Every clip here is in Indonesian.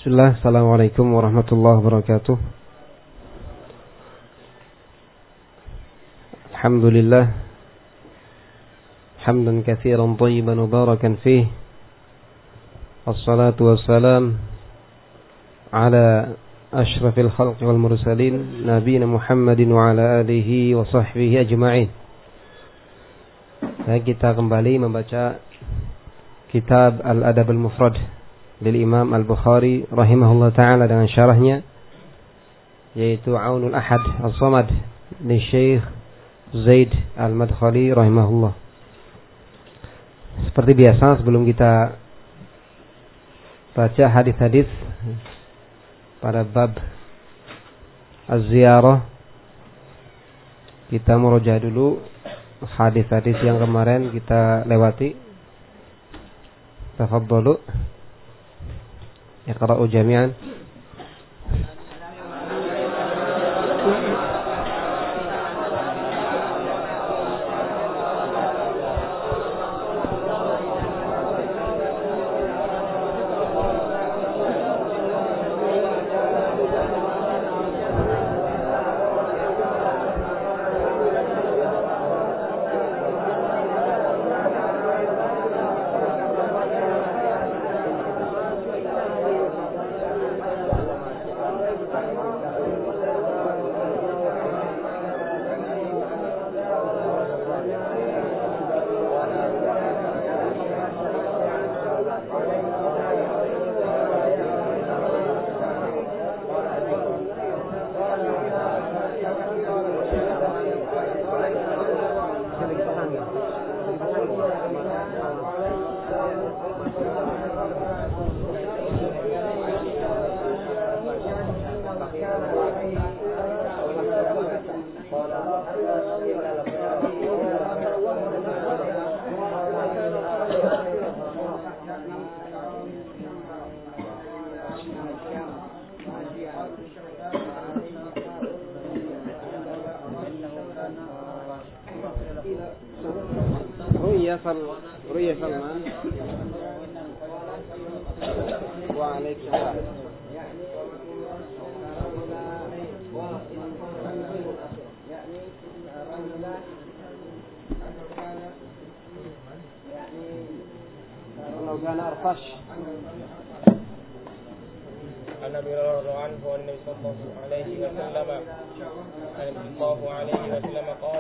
Bismillah, Assalamualaikum warahmatullahi wabarakatuh. Alhamdulillah, hamdan katsiran thayyiban mubarakan fih. Wassalatu wassalam ala asyrafil khalqi wal mursalin, nabiyina Muhammadin wa ala alihi wa sahbihi ajma'in. Dan kita kembali membaca kitab Al-Adab Al-Mufrad dari Imam Al-Bukhari rahimahullah ta'ala dengan syarahnya, yaitu Aunul Ahad As-Samad dari Syekh Zaid Al-Madkhali rahimahullah. Seperti biasa, sebelum kita baca hadis-hadis pada bab Az-Ziyarah, kita murojaah dulu hadis-hadis yang kemarin kita lewati. Tafadhalu Iqra'u jami'an. Ruya Salman wa alaikum salam. Kalau kana arfash النبي رضي الله عنه والنبي صلى الله عليه وسلم قال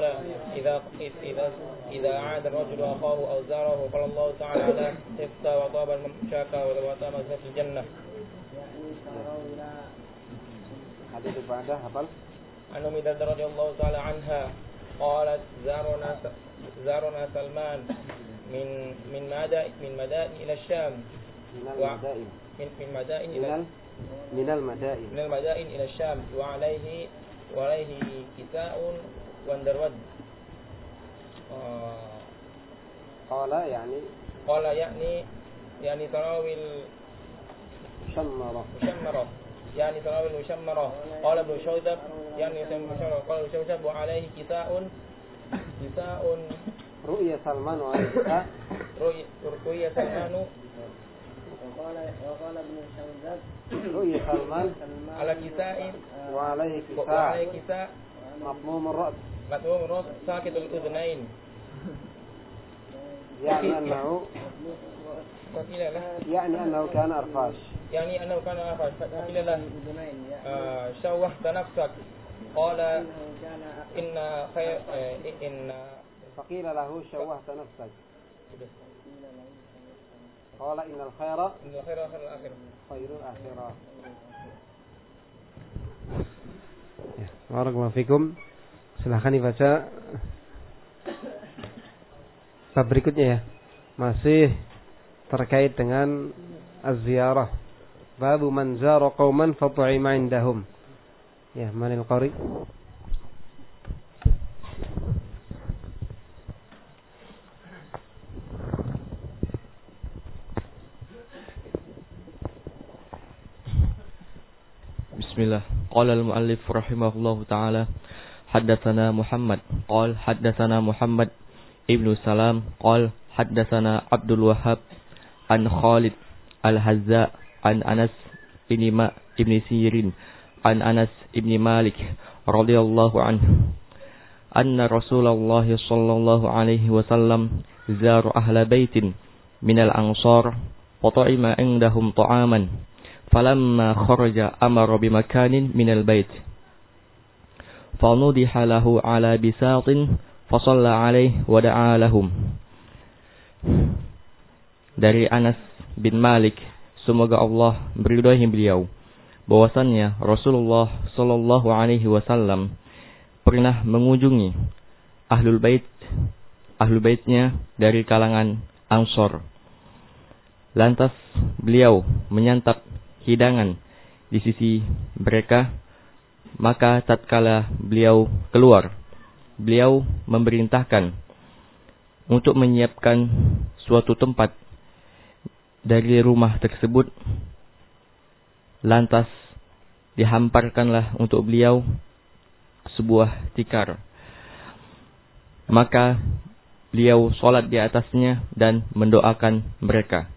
إذا عاد الرجل أخاه أو زاره قال الله تعالى لا تفتى وطاب الممشاك وطاب في الجنة. hadis بعده hafal. عن أم درداء رضي الله تعالى عنها قالت زارنا سلمان من مدائن إلى الشام. من المدائن إلى الشام وعليه كساء واندرود. قال يعني تراوي المشمرة يعني تراوي المشمرة. قال ابن شوذب يعني المشمرة. قال ابن شوذب وعليه كساء رؤيا سلمان وعليه كساء. رؤيا سلمان. وقال ابن شوذب رؤيا سلمان على كساء وعليه كساء مطموم الرأس ساكت الأذنين. يعني أنه كان أرفاش. فقيل له شوهت نفسك. قال فقيل له شوهت نفسك. قال إن الخير خير الآخرة. Barakallahu fikum. Silahkan dibaca bab berikutnya ya. Masih terkait dengan az-ziyarah. Babu man zara qauman fatu'ima indahum. Ya, manil qari. Bismillah. Qala al-muallif rahimahullahu ta'ala haddatsana Muhammad qala haddatsana Muhammad ibnu Salam qala haddatsana Abdul Wahhab an Khalid al-Hazza an Anas ibn Sirin an Anas ibn Malik radhiyallahu anhu anna Rasulullah sallallahu alaihi wasallam zara ahla baitin minal ansar wa ta'ima indahum ta'aman falamma kharaja amara bimakanin minal bait fanudiha lahu ala bisatin fasalla alaihi wa da'a lahum. Dari Anas bin Malik, semoga Allah meridhai beliau, bahwasannya Rasulullah sallallahu alaihi wasallam pernah mengunjungi ahlul baitnya dari kalangan Ansor. Lantas beliau menyantap hidangan di sisi mereka, maka tatkala beliau keluar, beliau memerintahkan untuk menyiapkan suatu tempat dari rumah tersebut. Lantas dihamparkanlah untuk beliau sebuah tikar. Maka beliau sholat di atasnya dan mendoakan mereka.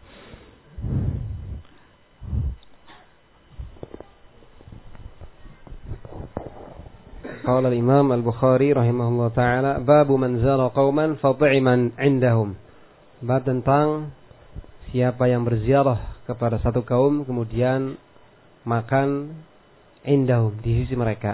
Qala al-Imam al-Bukhari rahimahullah ta'ala, babu man zara qauman fat'iman indahum. Bab tentang siapa yang berziarah kepada satu kaum kemudian makan indahum, di sisi mereka.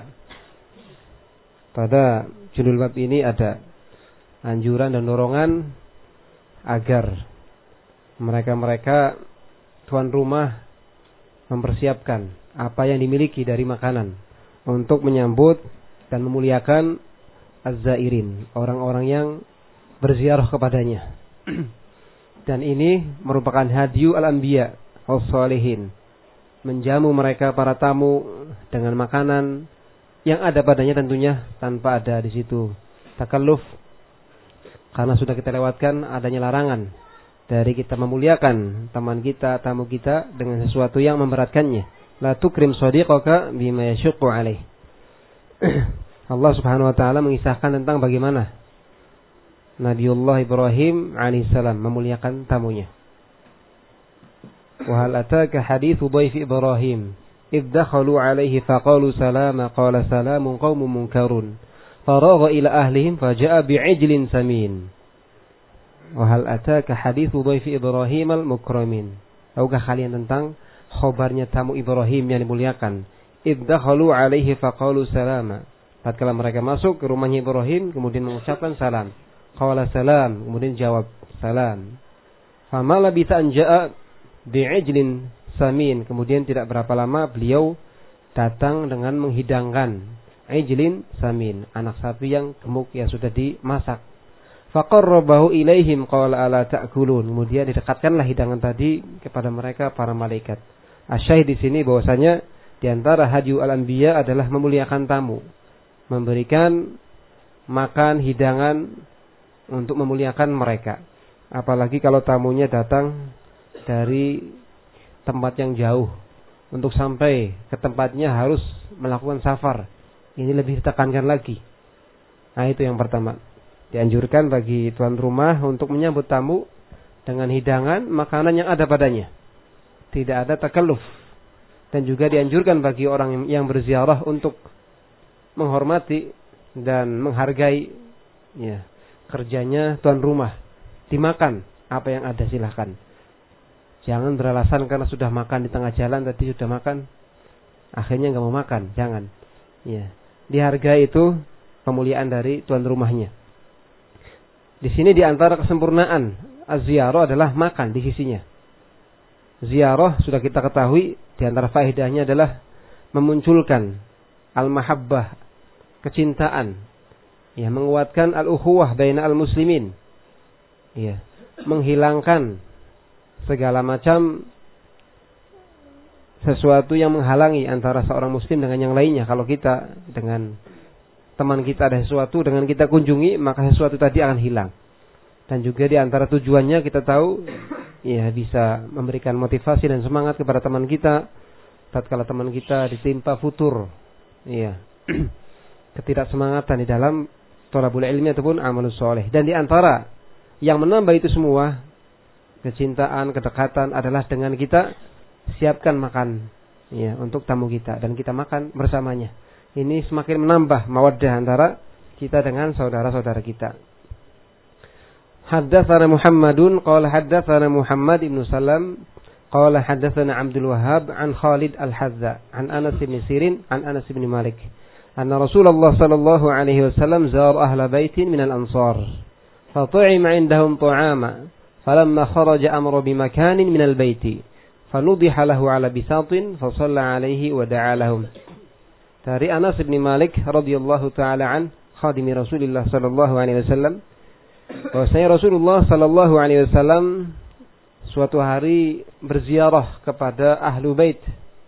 Pada judul bab ini ada anjuran dan dorongan agar mereka-mereka tuan rumah mempersiapkan apa yang dimiliki dari makanan untuk menyambut dan memuliakan az-zairin, orang-orang yang berziarah kepadanya. Dan ini merupakan hadyu al-anbiya was-salihin, menjamu mereka para tamu dengan makanan yang ada padanya, tentunya tanpa ada di situ takalluf, karena sudah kita lewatkan adanya larangan dari kita memuliakan teman kita, tamu kita dengan sesuatu yang memberatkannya. La tukrim shadiqaka bima yashuqqu alaih. Allah Subhanahu wa taala mengisahkan tentang bagaimana Nabiullah Ibrahim alaihissalam memuliakan tamunya. Wa hal ataka hadithu dhaifi Ibrahim idh dakhalu alaihi faqalu salama qala salamun qaumun munkarun faragha ila ahlihim faja'a bi'ijlin samin. Wa hal ataka hadithu dhaifi Ibrahim al-mukramin. Tahukah kalian tentang khabarnya tamu Ibrahim yang dimuliakan? Idh dakhalu alaihi faqalu salama. Tatkala mereka masuk ke rumahnya Ibrahim kemudian mengucapkan salam. Qala salam, kemudian jawab salam. Fama labitha an ja'a bi'ijlin samin. Kemudian tidak berapa lama beliau datang dengan menghidangkan ijlin samin, anak sapi yang gemuk yang sudah dimasak. Faqarrabahu ilaihim qala ala ta'kulun. Kemudian didekatkanlah hidangan tadi kepada mereka para malaikat. Asyahid di sini bahwasanya di antara hadyu al-anbiya adalah memuliakan tamu, memberikan makan hidangan untuk memuliakan mereka. Apalagi kalau tamunya datang dari tempat yang jauh, untuk sampai ke tempatnya harus melakukan safar. Ini lebih ditekankan lagi. Nah, itu yang pertama. Dianjurkan bagi tuan rumah untuk menyambut tamu dengan hidangan makanan yang ada padanya, tidak ada takalluf. Dan juga dianjurkan bagi orang yang berziarah untuk menghormati dan menghargai kerjanya tuan rumah. Dimakan apa yang ada, silahkan. Jangan beralasan karena sudah makan di tengah jalan, tadi sudah makan, akhirnya nggak mau makan. Jangan. Dihargai, itu pemuliaan dari tuan rumahnya. Di sini di antara kesempurnaan az-ziyarah adalah makan di sisinya. Ziarah sudah kita ketahui di antara faedahnya adalah memunculkan al-mahabbah, kecintaan, menguatkan al-ukhuwah baina al-muslimin, menghilangkan segala macam sesuatu yang menghalangi antara seorang muslim dengan yang lainnya. Kalau kita dengan teman kita ada sesuatu, dengan kita kunjungi, maka sesuatu tadi akan hilang. Dan juga di antara tujuannya kita tahu, bisa memberikan motivasi dan semangat kepada teman kita tatkala teman kita ditimpa futur, ketidaksemangatan di dalam thalabul ilmi ataupun amalus soleh. Dan di antara yang menambah itu semua, kecintaan, kedekatan, adalah dengan kita siapkan makan ya, untuk tamu kita dan kita makan bersamanya. Ini semakin menambah mawaddah antara kita dengan saudara-saudara kita. Haddatsana Muhammadun qala haddatsana Muhammad ibn Salam qala haddatsana Abdul Wahhab an Khalid Al-Hazza an Anas bin Sirin an Anas bin Malik anna Rasulullah sallallahu alaihi wasallam zara ahla baitin min al-ansar fat'ima 'indahum ta'ama falamma kharaja amara bimakanin min al-baiti fanudiha lahu 'ala bisatin fa shalla 'alaihi wa da'a lahum. Dari Anas bin Malik radhiyallahu taala an khadimi Rasulullah sallallahu alaihi wasallam, bahwasanya Rasulullah sallallahu alaihi wasallam suatu hari berziarah kepada ahlu bait,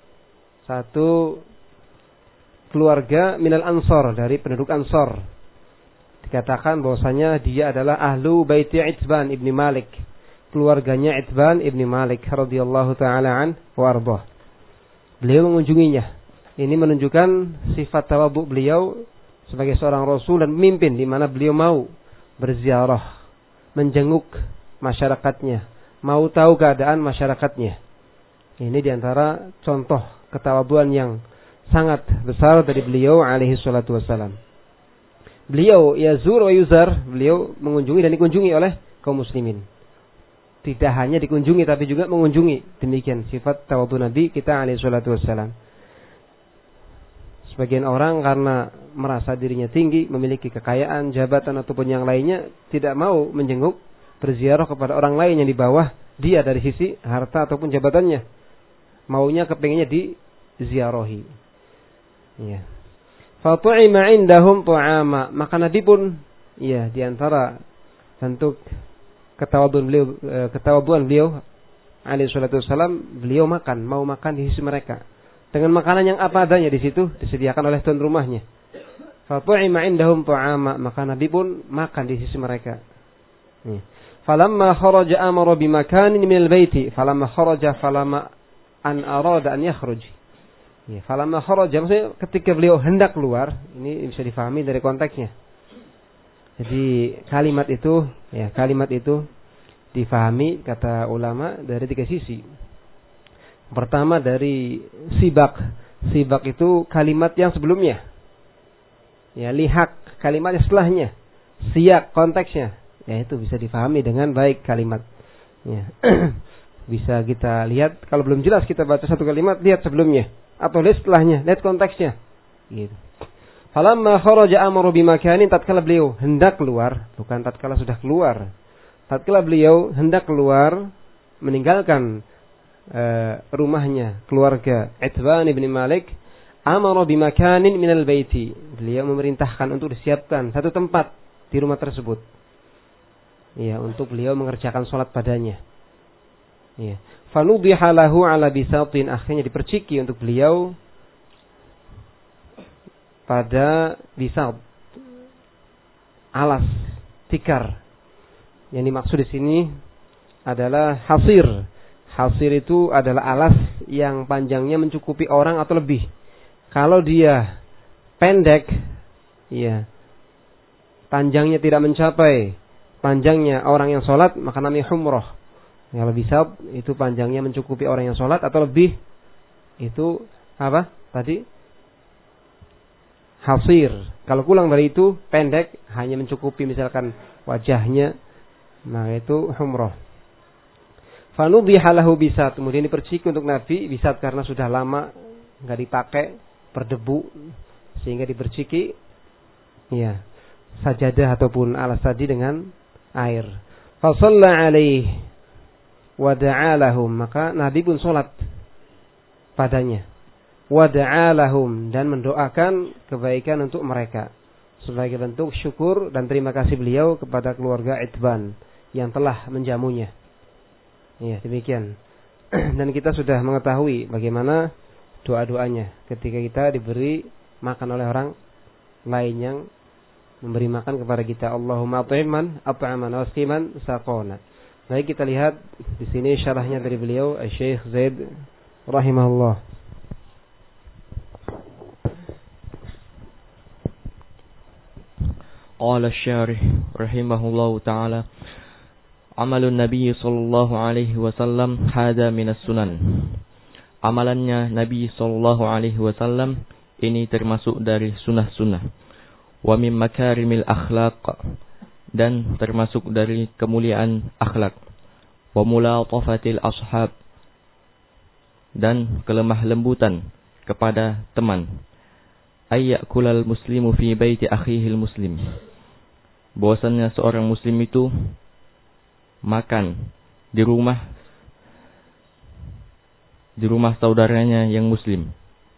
satu keluarga minal ansar, dari penduduk Ansar. Dikatakan bahwasanya dia adalah ahlu baiti Itban ibni Malik, keluarganya Itban ibni Malik radhiyallahu taala an wa ardhah. Beliau mengunjunginya. Ini menunjukkan sifat tawadhu beliau sebagai seorang rasul dan pemimpin, di mana beliau mau berziarah, menjenguk masyarakatnya, mau tahu keadaan masyarakatnya. Ini diantara contoh ketawadhuan yang sangat besar dari beliau alaihi salatu wassalam. Beliau yazur wa yuzar, beliau mengunjungi dan dikunjungi oleh kaum muslimin. Tidak hanya dikunjungi tapi juga mengunjungi. Demikian sifat tawadhu Nabi kita alaihi salatu wassalam. Sebagian orang karena merasa dirinya tinggi, memiliki kekayaan, jabatan ataupun yang lainnya, tidak mau menjenguk, berziarah kepada orang lain yang di bawah dia dari sisi harta ataupun jabatannya. Maunya kepinginnya diziarahi. Ya. Fatu'ima 'indahum ta'ama, maka Nabi pun ya di antara bentuk ketawadhuan beliau alaihi salatu wasallam, beliau mau makan di sisi mereka. Dengan makanan yang apa adanya di situ disediakan oleh tuan rumahnya. Fatu'ima 'indahum ta'ama, maka Nabi pun makan di sisi mereka. Falamma kharaja amara bimakanin minal baiti, falamma kharaja falamma an arada an yakhruj. Ya, falamma kharaja maksudnya ketika beliau hendak keluar, ini bisa difahami dari konteksnya. Jadi kalimat itu difahami kata ulama dari tiga sisi. Pertama dari sibak. Sibak itu kalimat yang sebelumnya. Ya, lihak kalimatnya setelahnya. Siyak konteksnya. Ya, itu bisa difahami dengan baik kalimat. Ya. Bisa kita lihat, kalau belum jelas kita baca satu kalimat, lihat sebelumnya atau lihat setelahnya, lihat konteksnya. Gitu. Falamma kharaja amru bimakanin, tatkala beliau hendak keluar, bukan tatkala sudah keluar. Tatkala beliau hendak keluar meninggalkan rumahnya, keluarga Itban bin Malik, amara bimakanin minal baiti. Beliau memerintahkan untuk disiapkan satu tempat di rumah tersebut. Ya, untuk beliau mengerjakan salat padanya. Ya. Fanudiha lahu 'ala bisatin, akhirnya diperciki untuk beliau pada bisat, alas tikar. Yang dimaksud di sini adalah hasir. Hasir itu adalah alas yang panjangnya mencukupi orang atau lebih. Kalau dia pendek, ya, panjangnya tidak mencapai panjangnya orang yang sholat, maka namanya humroh. Kalau bisa itu panjangnya mencukupi orang yang sholat atau lebih, itu apa? Tadi hasir. Kalau kurang dari itu, pendek, hanya mencukupi misalkan wajahnya, maka itu humroh. Fanudiha lahu bisat, kemudian diperciki untuk Nabi bisat karena sudah lama enggak dipakai, berdebu, sehingga diperciki ya sajadah ataupun alas tadi dengan air. Fa shalla alaihi wa da'a lahum, maka Nabi pun salat padanya. Wa da'a lahum, dan mendoakan kebaikan untuk mereka sebagai bentuk syukur dan terima kasih beliau kepada keluarga Itban yang telah menjamunya. Ya, demikian. Dan kita sudah mengetahui bagaimana doa-doanya ketika kita diberi makan oleh orang lain yang memberi makan kepada kita. Allahumma at'imman at'amana wasqiman saqona. Baik, kita lihat di sini syarahnya dari beliau Syekh Zaid rahimahullah. Qala asy-syarih rahimahullahu ta'ala, amalun Nabi sallallahu alaihi wasallam hada minas sunan. amalannya Nabi sallallahu alaihi wasallam ini termasuk dari sunnah-sunnah. Wa min makarimil akhlaq, dan termasuk dari kemuliaan akhlak. Wa mulatafatil ashab, dan kelemah lembutan kepada teman. Ayyakulal muslimu fi baiti akhihil muslim, bahwasannya seorang muslim itu makan di rumah saudaranya yang muslim,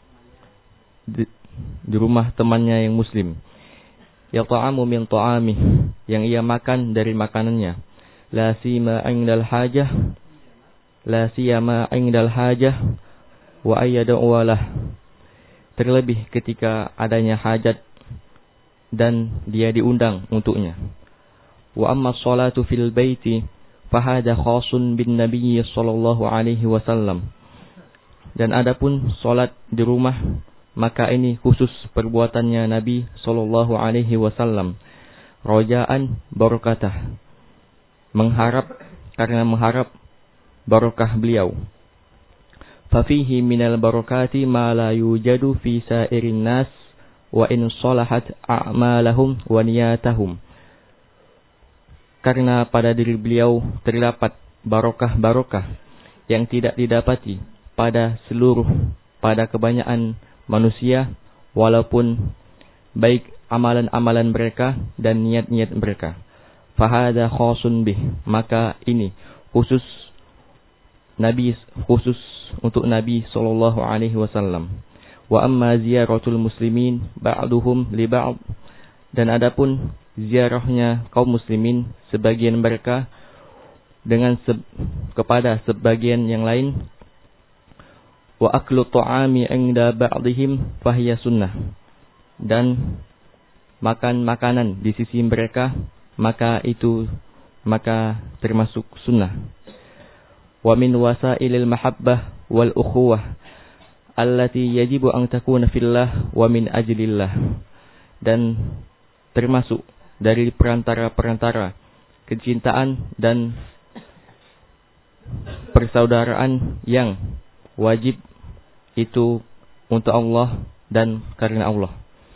di rumah temannya yang muslim. Yata'amu min ta'amih, yang ia makan dari makanannya. La siyama 'indal hajah wa ayyad'u lah, terlebih ketika adanya hajat dan dia diundang untuknya. Wa amma sholatu fil baiti fahada khasun bin Nabi sallallahu alaihi wasallam, dan adapun salat di rumah maka ini khusus perbuatannya Nabi sallallahu alaihi wasallam. Rojaan barakatah, karena mengharap barakah beliau. Fafihi minal barakati ma la yujadu fi sairin nas wa in salahat a'malahum wa niyatahum. Karena pada diri beliau terdapat barokah-barokah yang tidak didapati pada kebanyakan manusia, walaupun baik amalan-amalan mereka dan niat-niat mereka. Fahada khasun bih, maka ini khusus untuk Nabi sallallahu alaihi wasallam. Wa amma ziyaratul muslimin ba'duhum li ba'd, dan adapun ziarahnya kaum muslimin sebagian mereka kepada sebagian yang lain. Wa aklu ta'ami 'inda ba'dihim fahiya sunnah, dan makan makanan di sisi mereka maka termasuk sunnah. Wa min wasailil mahabbah wal ukhuwah allati yajibu an takuna fillah wa min ajlillah, dan termasuk dari perantara-perantara kecintaan dan persaudaraan yang wajib itu untuk Allah dan karena Allah.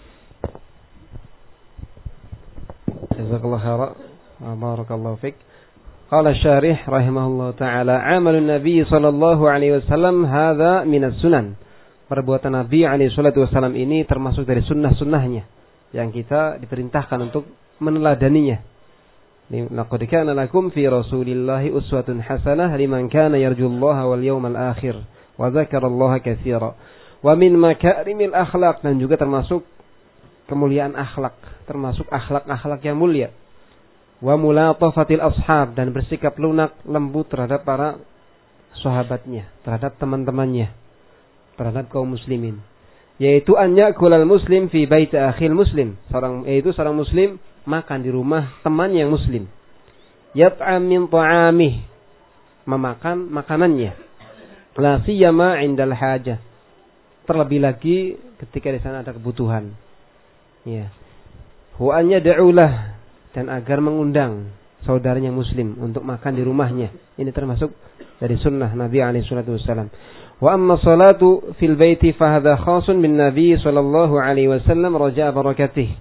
Jazakallahu khairan wa barakallahu fik. Qala syarih rahimahullah ta'ala, amalun Nabi sallallahu alaihi wasallam hadza minas sunan. Perbuatan Nabi alaihi salatu wasallam ini termasuk dari sunnah-sunnahnya yang kita diperintahkan untuk meneladaninya. Laqad kana lakum fi Rasulillahi uswatun hasanah liman kana yarjullaha wal yawmal akhir wa dzakarallaha katsira. Wa min makarimil akhlaq, dan juga termasuk kemuliaan akhlak, termasuk akhlak-akhlak yang mulia. Wa mulatafatil ashab, dan bersikap lunak lembut terhadap para sahabatnya, terhadap teman-temannya, terhadap kaum muslimin. Yaitu an yakulal muslim fi baiti akhil muslim, seorang muslim makan di rumah teman yang muslim. Yat'am min ta'amih, memakan makanannya. La siyama 'indal hajah, terlebih lagi ketika di sana ada kebutuhan. Ya. Wa an yad'ulah, dan agar mengundang saudaranya muslim untuk makan di rumahnya. Ini termasuk dari sunnah Nabi alaihi salatu wasallam. Wa amma salatu fil baiti fa hadha khasun bin Nabi sallallahu alaihi wasallam raja'a barakatih.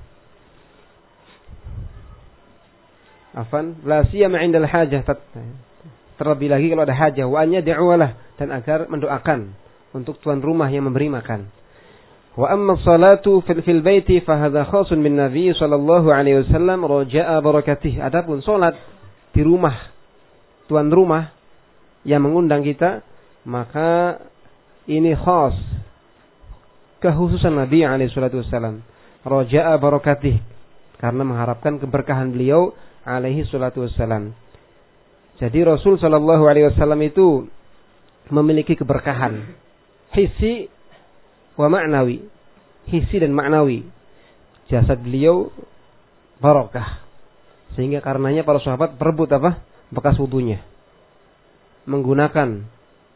La siyama 'indal hajah, terlebih lagi kalau ada hajah. Wa an yad'ulah, dan agar mendoakan untuk tuan rumah yang memberi makan. Wa amma salatu fil baiti fa hadha khasun bin Nabi sallallahu alaihi wasallam raja'a barakatih. Adapun salat di rumah tuan rumah yang mengundang kita, maka ini khas, kekhususan Nabi alaihi salatu wasallam. Raja'a barakatih, karena mengharapkan keberkahan beliau alaihi salatu wasallam. Jadi Rasul sallallahu alaihi wasallam itu memiliki keberkahan hissi wa ma'nawi, hissi dan ma'nawi. Jasad beliau barakah, sehingga karenanya para sahabat berebut bekas wudunya, menggunakan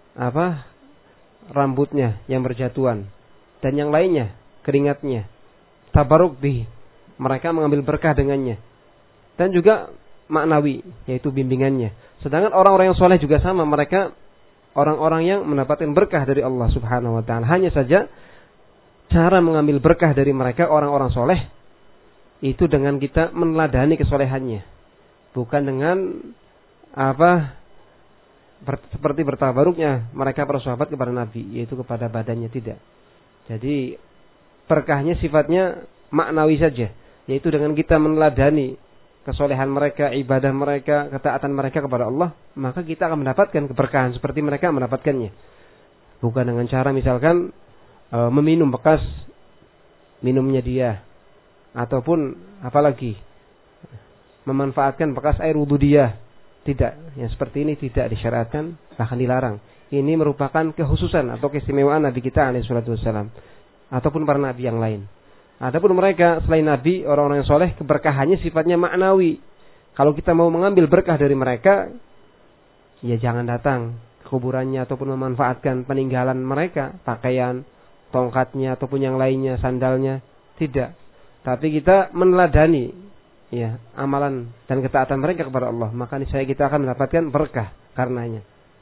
rambutnya yang berjatuhan dan yang lainnya, keringatnya, tabaruk bih, mereka mengambil berkah dengannya. Dan juga maknawi, yaitu bimbingannya. Sedangkan orang-orang yang soleh juga sama, mereka orang-orang yang mendapatkan berkah dari Allah Subhanahu wa taala. Hanya saja cara mengambil berkah dari mereka orang-orang soleh itu dengan kita meneladani kesolehannya, bukan dengan seperti bertabaruknya mereka para sahabat kepada Nabi, yaitu kepada badannya, tidak. Jadi berkahnya sifatnya maknawi saja, yaitu dengan kita meneladani kesolehan mereka, ibadah mereka, ketaatan mereka kepada Allah, maka kita akan mendapatkan keberkahan seperti mereka mendapatkannya. Bukan dengan cara misalkan meminum bekas minumnya dia, ataupun apalagi memanfaatkan bekas air wudu dia. Tidak, yang seperti ini tidak disyariatkan, bahkan dilarang. Ini merupakan kekhususan atau keistimewaan Nabi kita alaihi salatu wassalam, ataupun para nabi yang lain. Adapun mereka selain nabi, orang-orang yang soleh, keberkahannya sifatnya maknawi. Kalau kita mau mengambil berkah dari mereka, ya jangan datang ke kuburannya ataupun memanfaatkan peninggalan mereka, pakaian, tongkatnya ataupun yang lainnya, sandalnya, tidak. Tapi kita meneladani ya amalan dan ketaatan mereka kepada Allah, maka niscaya kita akan mendapatkan berkah karenanya.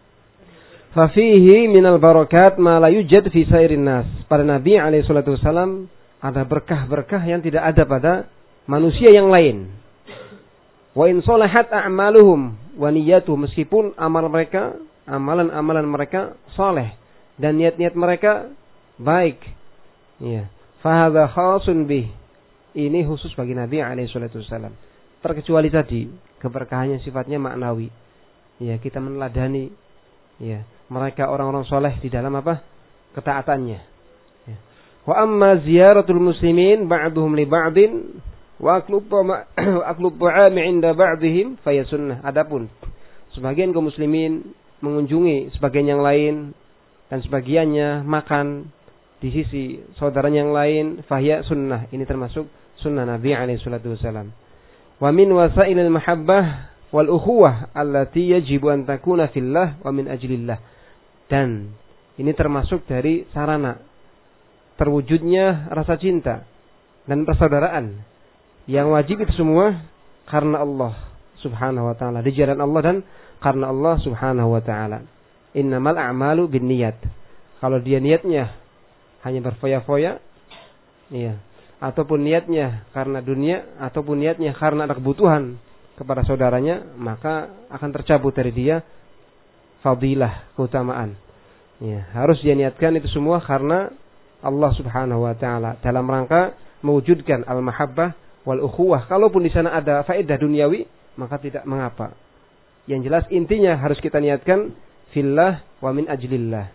Fa fihi minal barakat ma la yujad fi sairin nas. Pada Nabi alaihi salatu wasallam ada berkah-berkah yang tidak ada pada manusia yang lain. Wa in salahat a'maluhum wa niyyatuhum, meskipun amalan-amalan mereka saleh dan niat-niat mereka baik. Ya. Fa hadza khasun bih. Ini khusus bagi Nabi alaihi salatu wasallam. Terkecuali tadi keberkahannya sifatnya maknawi. Ya, kita meneladani ya mereka orang-orang soleh di dalam ketaatannya. Ya. Wa amma ziyaratul muslimin ba'duhum li ba'din wa aklub ta'am 'inda ba'dihim fa sunnah. Adapun sebagian kaum muslimin mengunjungi sebagian yang lain dan sebagiannya makan di sisi saudaranya yang lain, fahiya sunnah. Ini termasuk sunnah Nabi alaihi salatu wasallam. Wa min wasailil mahabbah wal ukhuwah allati yajibu an takuna fillah wa min ajlillah. Dan ini termasuk dari sarana terwujudnya rasa cinta dan persaudaraan yang wajib itu semua karena Allah Subhanahu wa taala, di jalan Allah dan karena Allah Subhanahu wa taala. Innamal a'malu binniyat. Kalau dia niatnya hanya berfoya-foya, iya, ataupun niatnya karena dunia, ataupun niatnya karena ada kebutuhan kepada saudaranya, maka akan tercabut dari dia fadilah, keutamaan. Ya, harus dia niatkan itu semua karena Allah Subhanahu wa taala dalam rangka mewujudkan al-mahabbah wal ukhuwah. Kalaupun di sana ada faedah duniawi, maka tidak mengapa. Yang jelas intinya harus kita niatkan fillah wa min ajlillah.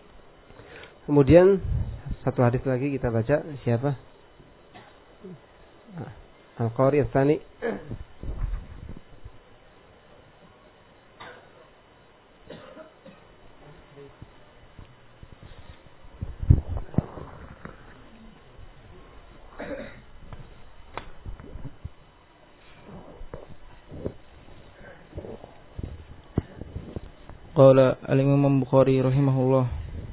Kemudian satu hadis lagi kita baca, siapa? Al-Qari Ats-Tsani. Qala al-Imam Bukhari rahimahullah,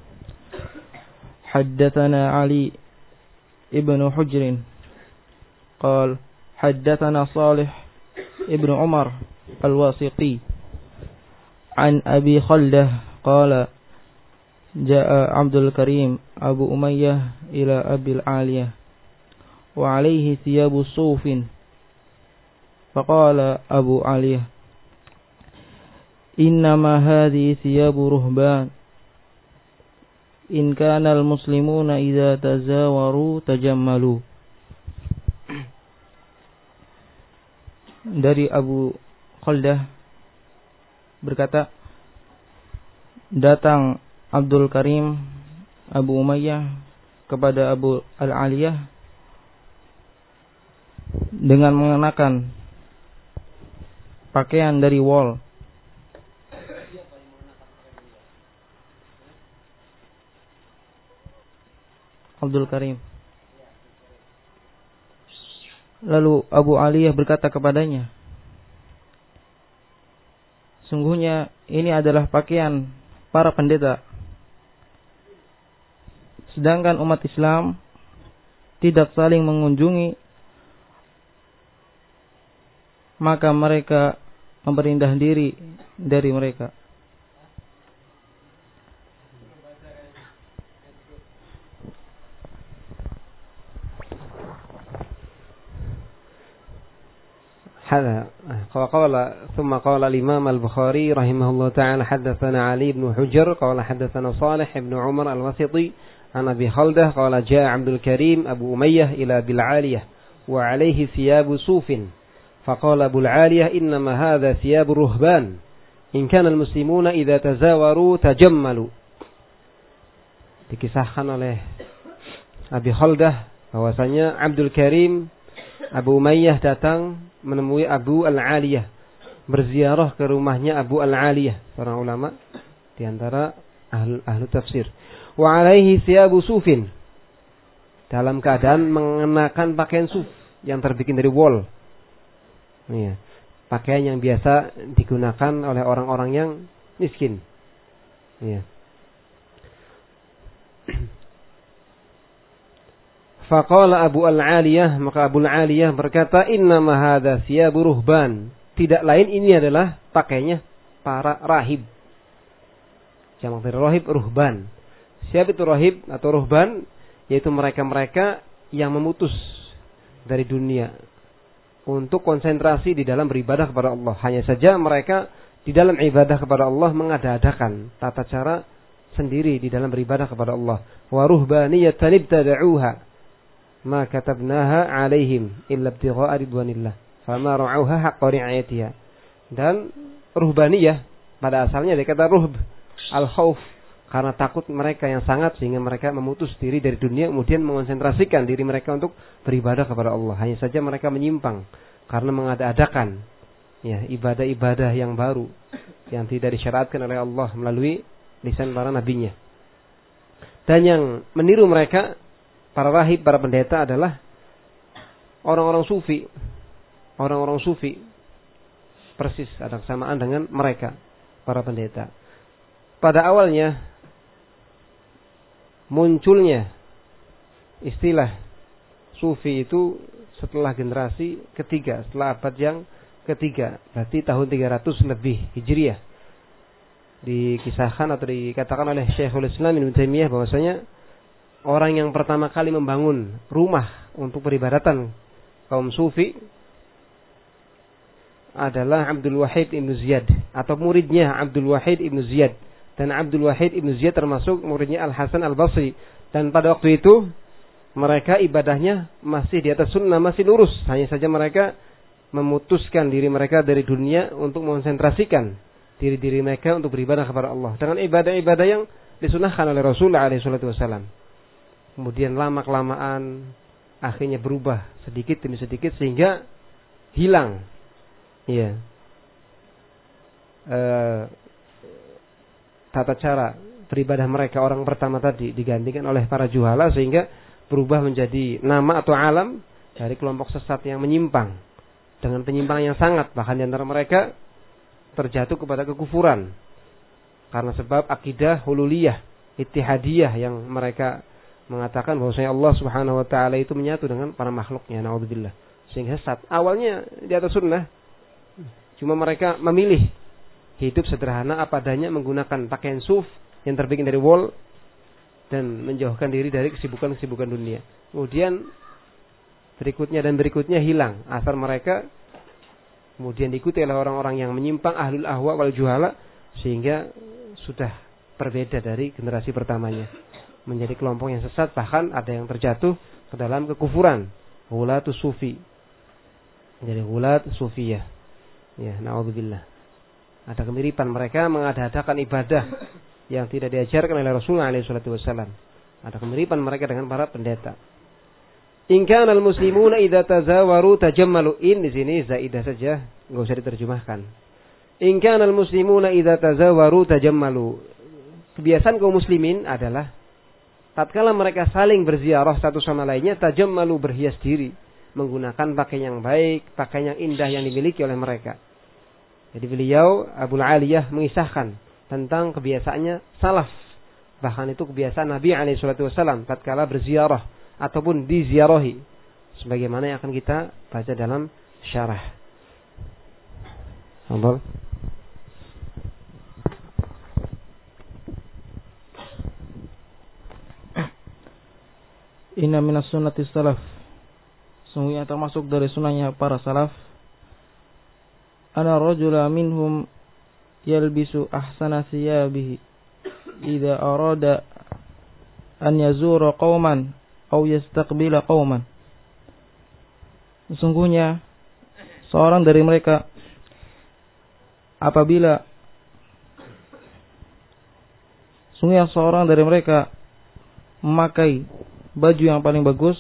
haddatsana Ali ibn Hujr qala haddatsana Salih ibn Umar al-Wasiqi an Abi Khaldah qala jaa Abdul Karim Abu Umayyah ila Abil Aliyah wa alayhi thiyabu sufin faqala Abu Aliyah innama hadhihi thiyabu ruhban in kana al-muslimuna idza tazawaru tajammalu. Dari Abu Khaldah berkata, datang Abdul Karim Abu Umayyah kepada Abu Al-Aliyah dengan mengenakan pakaian dari wol. Abdul Karim. Lalu Abu Aliyah berkata kepadanya, sungguhnya ini adalah pakaian para pendeta, sedangkan umat Islam tidak saling mengunjungi, maka mereka memperindah diri dari mereka. ثم قال الإمام البخاري رحمه الله تعالى حدثنا علي بن حجر قال حدثنا صالح بن عمر الواسطي عن أبي خلدة قال جاء عبد الكريم أبو أمية إلى أبي العالية وعليه ثياب صوف فقال أبو العالية إنما هذا ثياب رهبان إن كان المسلمون إذا تزاوروا تجملوا. Dikisahkan oleh Abi Khaldah bahwasanya Abdul Karim Abu Umayyah datang menemui Abu Al-Aliyah, berziarah ke rumahnya Abu Al-Aliyah, seorang ulama di antara ahlu tafsir. Wa alaihi thiyabu sufin, dalam keadaan mengenakan pakaian suf yang terbikin dari wol. Iya, pakaian yang biasa digunakan oleh orang-orang yang miskin. Iya. Faqala Abu Al-Aliyah, maka Abu Al-Aliyah berkata, innama hadza thiyabu ruhban. Tidak lain ini adalah pakainya para rahib. Jamak dari rahib ruhban. Siapa itu rahib atau ruhban? Yaitu mereka-mereka yang memutus dari dunia untuk konsentrasi di dalam beribadah kepada Allah. Hanya saja mereka di dalam ibadah kepada Allah mengada-adakan tata cara sendiri di dalam beribadah kepada Allah. Wa ruhbaniyatan ibtada'uha ma katabnaha alaihim illa ibtigha'a ridwanillah fama ra'auha haqqa ri'ayatiha. Dan ruhbaniyah pada asalnya dari kata ruhb al-khauf, karena takut mereka yang sangat sehingga mereka memutus diri dari dunia kemudian mengonsentrasikan diri mereka untuk beribadah kepada Allah. Hanya saja mereka menyimpang karena mengada-adakan ya ibadah-ibadah yang baru yang tidak disyariatkan oleh Allah melalui lisan para nabinya. Dan yang meniru mereka para rahib, para pendeta adalah orang-orang sufi. Orang-orang sufi persis ada kesamaan dengan mereka, para pendeta. Pada awalnya munculnya istilah sufi itu setelah generasi ketiga, setelah abad yang ketiga, berarti tahun 300 lebih Hijriah. Dikisahkan atau dikatakan oleh Syekhul Islam Ibnu Taimiyah bahwasanya orang yang pertama kali membangun rumah untuk peribadatan kaum sufi adalah Abdul Wahid Ibn Ziyad atau muridnya Abdul Wahid Ibn Ziyad. Dan Abdul Wahid Ibn Ziyad termasuk muridnya Al-Hasan Al-Basri. Dan pada waktu itu mereka ibadahnya masih di atas sunnah, masih lurus. Hanya saja mereka memutuskan diri mereka dari dunia untuk mengonsentrasikan diri-diri mereka untuk beribadah kepada Allah dengan ibadah-ibadah yang disunahkan oleh Rasulullah SAW. Kemudian lama-kelamaan akhirnya berubah sedikit demi sedikit sehingga hilang ya tata cara beribadah mereka orang pertama tadi, digantikan oleh para juhala sehingga berubah menjadi nama atau alam dari kelompok sesat yang menyimpang dengan penyimpangan yang sangat, bahkan di antara mereka terjatuh kepada kekufuran karena sebab akidah hululiyah, ittihadiyah yang mereka mengatakan bahwasanya Allah Subhanahu wa taala itu menyatu dengan para makhluknya, naudzubillah. Sehingga sesat. Awalnya di atas sunnah, cuma mereka memilih hidup sederhana apa adanya menggunakan pakaian suf yang terbikin dari wol dan menjauhkan diri dari kesibukan-kesibukan dunia. Kemudian berikutnya hilang asar mereka, kemudian diikuti oleh orang-orang yang menyimpang ahlul ahwa wal juhala sehingga sudah berbeda dari generasi pertamanya. Menjadi kelompok yang sesat, bahkan ada yang terjatuh ke dalam kekufuran. Ghulatus sufi. Jadi ghulat sufiyah. Ya, naudzubillah. Ada kemiripan mereka mengada-adakan ibadah yang tidak diajarkan oleh Rasulullah SAW. Ada kemiripan mereka dengan para pendeta. In kana al-muslimuna idza tazawaru tajammalu. In di sini zaidah saja, enggak usah diterjemahkan. In kana al-muslimuna idza tazawaru tajammalu. Kebiasaan kaum muslimin adalah tatkala mereka saling berziarah satu sama lainnya, tajammalu, berhias diri, menggunakan pakaian yang baik, pakaian yang indah yang dimiliki oleh mereka. Jadi beliau Abu Aliyah mengisahkan tentang kebiasaannya salaf. Bahkan itu kebiasaan Nabi SAW tatkala berziarah ataupun diziarahi. Sebagaimana yang akan kita baca dalam syarah. Sabar. Inna minas sunnati salaf. Sungguhnya termasuk dari sunnahnya para salaf ana rajula minhum yalbisu ahsana thiyabihi idza arada an yazura qauman aw yastaqbila qauman. Sesungguhnya seorang dari mereka apabila memakai baju yang paling bagus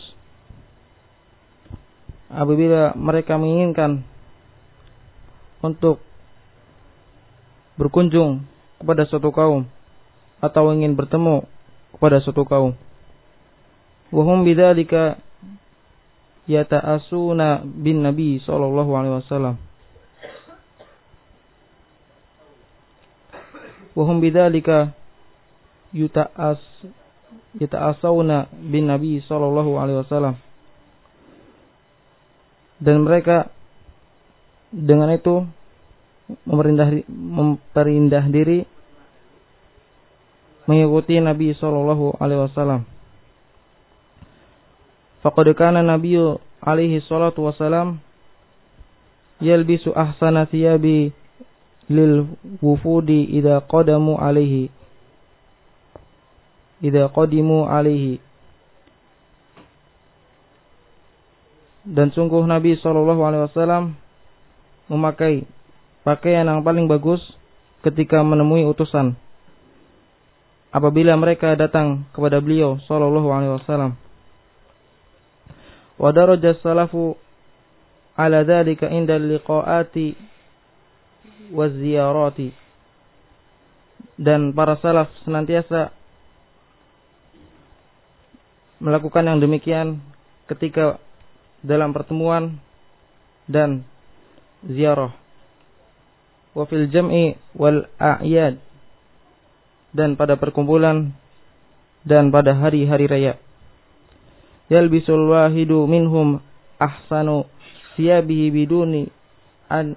apabila mereka menginginkan untuk berkunjung kepada suatu kaum atau ingin bertemu kepada suatu kaum. Wa hum bidzalika yata'asuna bin Nabi sallallahu alaihi wasallam. Wa hum bidzalika yata'asawna bin Nabi sallallahu alaihi wasallam. Dan mereka dengan itu memperindah diri mengikuti Nabi sallallahu alaihi wasallam. Faqad kana Nabi alaihi salatu wasallam yalbisu ahsana thiyabi lil wufudi idza qadimu alaihi. Dan sungguh Nabi sallallahu alaihi wasallam memakai pakaian yang paling bagus ketika menemui utusan apabila mereka datang kepada beliau sallallahu alaihi wasallam. Wa daraja salafu ala dzalika inda liqaati wa ziyarati. Dan para salaf senantiasa melakukan yang demikian ketika dalam pertemuan dan ziarah. Wa fil jam'i wal a'yad, dan pada perkumpulan dan pada hari-hari raya. Yalbisul wahidu minhum ahsanu thiyabihi biduni an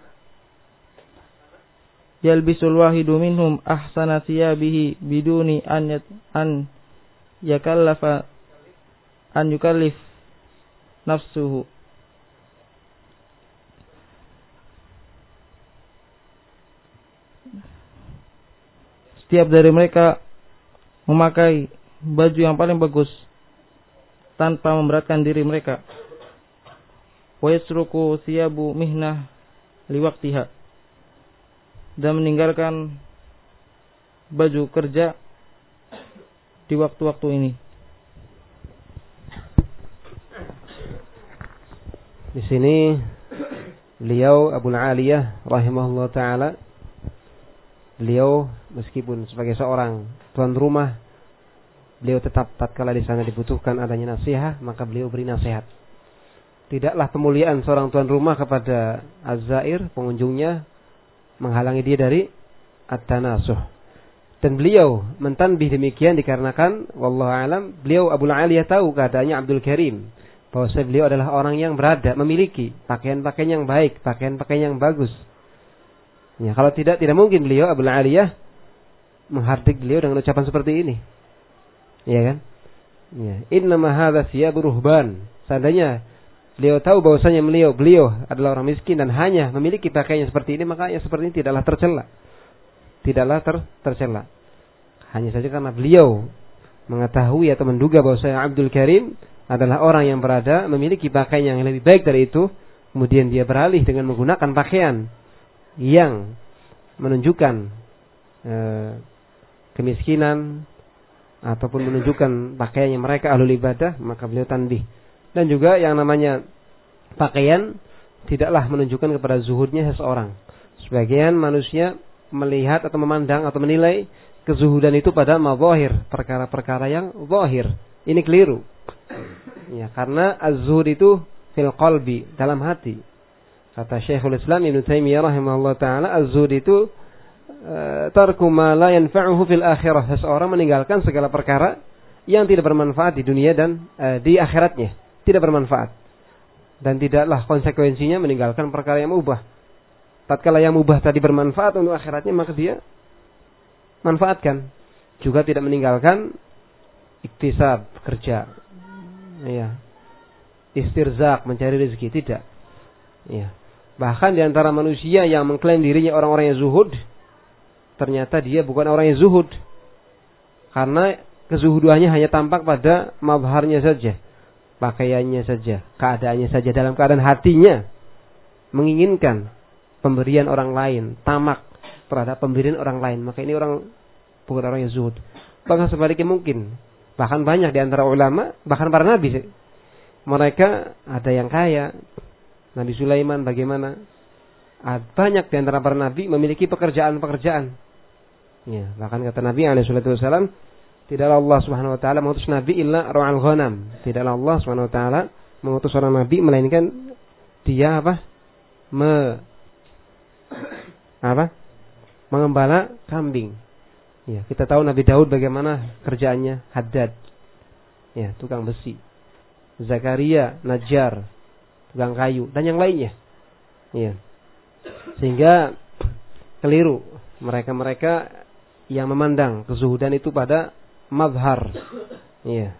yalbisul wahidu minhum ahsana thiyabihi biduni an yukallif nafsuhu. Setiap dari mereka memakai baju yang paling bagus tanpa memberatkan diri mereka. Wa yasruku thiyabu mihnah liwaqtiha, dan meninggalkan baju kerja di waktu-waktu ini. Di sini beliau Abu Aliyah rahimahullah taala, beliau meskipun sebagai seorang tuan rumah, beliau tetap tatkala di sana dibutuhkan adanya nasihat, maka beliau beri nasihat. Tidaklah kemuliaan seorang tuan rumah kepada az-zair, pengunjungnya, menghalangi dia dari at-tanasuh. Dan beliau mentanbih demikian dikarenakan wallahu alam, beliau Abu Aliyah tahu keadaannya Abdul Karim, bahwa beliau adalah orang yang berada, memiliki pakaian-pakaian yang baik, pakaian-pakaian yang bagus. Ya, kalau tidak mungkin beliau Abu Aliyah menghardik beliau dengan ucapan seperti ini. Iya kan? Ya, innama hadza thiyabu ruhban. Seandainya beliau tahu bahwasanya beliau adalah orang miskin dan hanya memiliki pakaian seperti ini, maka yang seperti ini tidaklah tercela. Tercela. Hanya saja karena beliau mengetahui atau menduga bahwasanya Abdul Karim adalah orang yang berada memiliki pakaian yang lebih baik dari itu, kemudian dia beralih dengan menggunakan pakaian yang menunjukkan kemiskinan ataupun menunjukkan pakaian yang mereka ahlul ibadah, maka beliau tanbih. Dan juga yang namanya pakaian tidaklah menunjukkan kepada zuhudnya seseorang. Sebagian manusia melihat atau memandang atau menilai kezuhudan itu pada mazahir, perkara-perkara yang zahir. Ini keliru. Ya, karena az-zuhud itu fil qalbi, dalam hati. Kata Syekhul Islam Ibnu Taimiyah rahimahullah taala, az-zuhud itu tarku ma la yanfa'uhu fil akhirah. Seseorang meninggalkan segala perkara yang tidak bermanfaat di dunia dan di akhiratnya, tidak bermanfaat. Dan tidaklah konsekuensinya meninggalkan perkara yang mubah. Tatkala yang mubah tadi bermanfaat untuk akhiratnya, maka dia manfaatkan. Juga tidak meninggalkan iktisab, kerja. Ya. Istirzaq, mencari rezeki, tidak. Ya. Bahkan di antara manusia yang mengklaim dirinya orang-orang yang zuhud, ternyata dia bukan orang yang zuhud. Karena kezuhudannya hanya tampak pada mazharnya saja, pakaiannya saja, keadaannya saja, dalam keadaan hatinya menginginkan pemberian orang lain, tamak terhadap pemberian orang lain. Maka ini orang bukan orang yang zuhud. Bahkan sebaliknya mungkin, bahkan banyak di antara ulama, bahkan para nabi, mereka ada yang kaya. Nabi Sulaiman bagaimana? Banyak di antara para nabi memiliki pekerjaan-pekerjaan. Ya, bahkan kata Nabi SAW, tidaklah Allah Subhanahu Wa Taala mengutus nabi illa ra'al ghanam. Tidaklah Allah Subhanahu Wa Taala mengutus seorang nabi melainkan dia mengembala kambing. Ya, kita tahu Nabi Daud bagaimana kerjaannya, haddad. Ya, tukang besi. Zakaria, najjar, tukang kayu, dan yang lainnya. Ya. Sehingga keliru mereka-mereka yang memandang kezuhudan itu pada mazhar. Ya.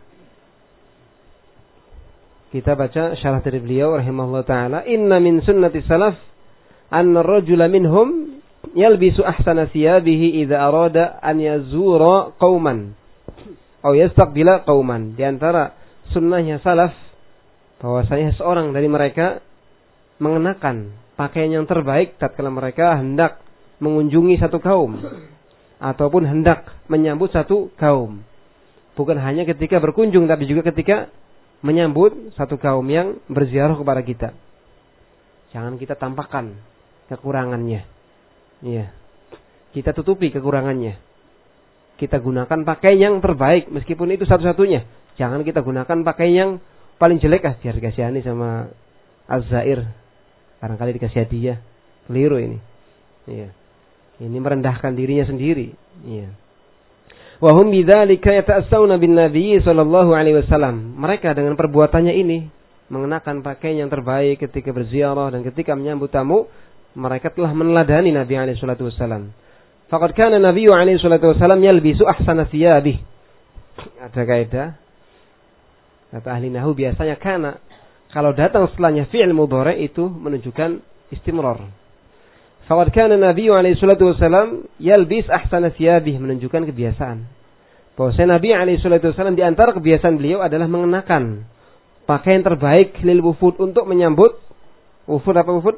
Kita baca syarah dari beliau rahimahullah taala, inna min sunnati salaf anna ar-rajula minhum yalbisu ahsana thiyabihi idza arada an yazura qauman atau yastaqbila qauman. Di antara sunnahnya salaf bahwasanya seorang dari mereka mengenakan pakaian yang terbaik tatkala mereka hendak mengunjungi satu kaum ataupun hendak menyambut satu kaum. Bukan hanya ketika berkunjung, tapi juga ketika menyambut satu kaum yang berziarah kepada kita. Jangan kita tampakkan kekurangannya. Iya. Kita tutupi kekurangannya. Kita gunakan pakaian yang terbaik meskipun itu satu-satunya. Jangan kita gunakan pakaian yang paling jelek biar dikasihani sama Az-Zair. Barangkali dikasih hadiah. Keliru ini. Iya. Ini merendahkan dirinya sendiri. Iya. Wa hum bidzalika yata'assawna bin Nabi sallallahu alaihi wasallam. Mereka dengan perbuatannya ini mengenakan pakaian yang terbaik ketika berziarah dan ketika menyambut tamu, mereka telah meneladani Nabi alaihi salatu wasallam. Faqad kana Nabi alaihi salatu wasallam yalbisu ahsana thiyabih. Ada kaidah kata ahli nahwu, biasanya kana kalau datang setelahnya fi'il mudhari itu menunjukkan istimrar. Faqad kana Nabi alaihi salatu wasallam yalbis ahsana thiyabih, menunjukkan kebiasaan. Bahwasanya Nabi alaihi salatu wasallam di antara kebiasaan beliau adalah mengenakan pakaian terbaik lil wufud, untuk menyambut wufud. Apa wufud?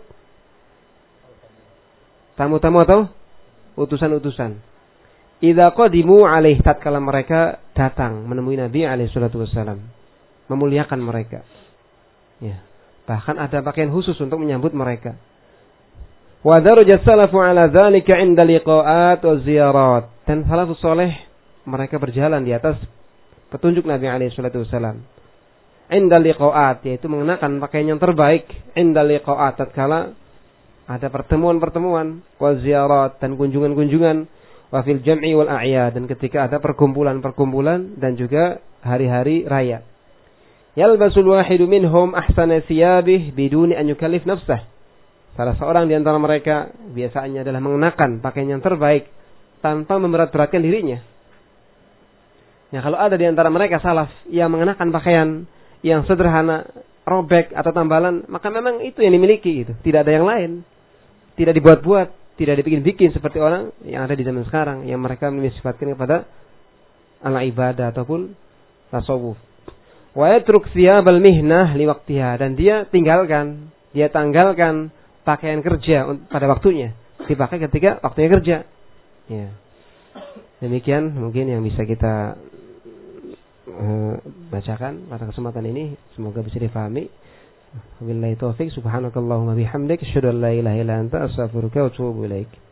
Tamu-tamu atau utusan-utusan. Idza qadimu alaih, tatkala mereka datang menemui Nabi alaihi salatu wasallam, memuliakan mereka. Ya. Bahkan ada pakaian khusus untuk menyambut mereka. Wa daraja salafu ala dzalika 'inda liqa'at wa ziyarat. Dan salafus saleh mereka berjalan di atas petunjuk Nabi alaihi salatu wasallam. 'Inda liqa'at, yaitu mengenakan pakaian yang terbaik. 'Inda liqa'at, tatkala ada pertemuan-pertemuan, wa ziyarat, dan kunjungan-kunjungan, wa fil jam'i wal a'yad, dan ketika ada perkumpulan-perkumpulan dan juga hari-hari raya. Yalbasul wahidu minhum ahsana thiyabih biduni an yukallif nafsah. Salah seorang di antara mereka biasanya adalah mengenakan pakaian yang terbaik tanpa memberat-beratkan dirinya. Ya, kalau ada di antara mereka salaf yang mengenakan pakaian yang sederhana, robek atau tambalan, maka memang itu yang dimiliki, itu tidak ada yang lain. Tidak dibuat-buat, tidak dibikin-bikin seperti orang yang ada di zaman sekarang yang mereka menisifatkan kepada ala ibadah ataupun tasawuf. Wa yatruk thiyabal mihnah li waqtiha, dan dia tanggalkan pakaian kerja pada waktunya, dipakai ketika waktunya kerja. Ya. Demikian mungkin yang bisa kita bacakan pada kesempatan ini, semoga bisa difahami. Wabillahi taufik, subhanakallahumma bihamdik, asyhadu an la ilaha illa anta, astaghfiruka wa atubu ilaik.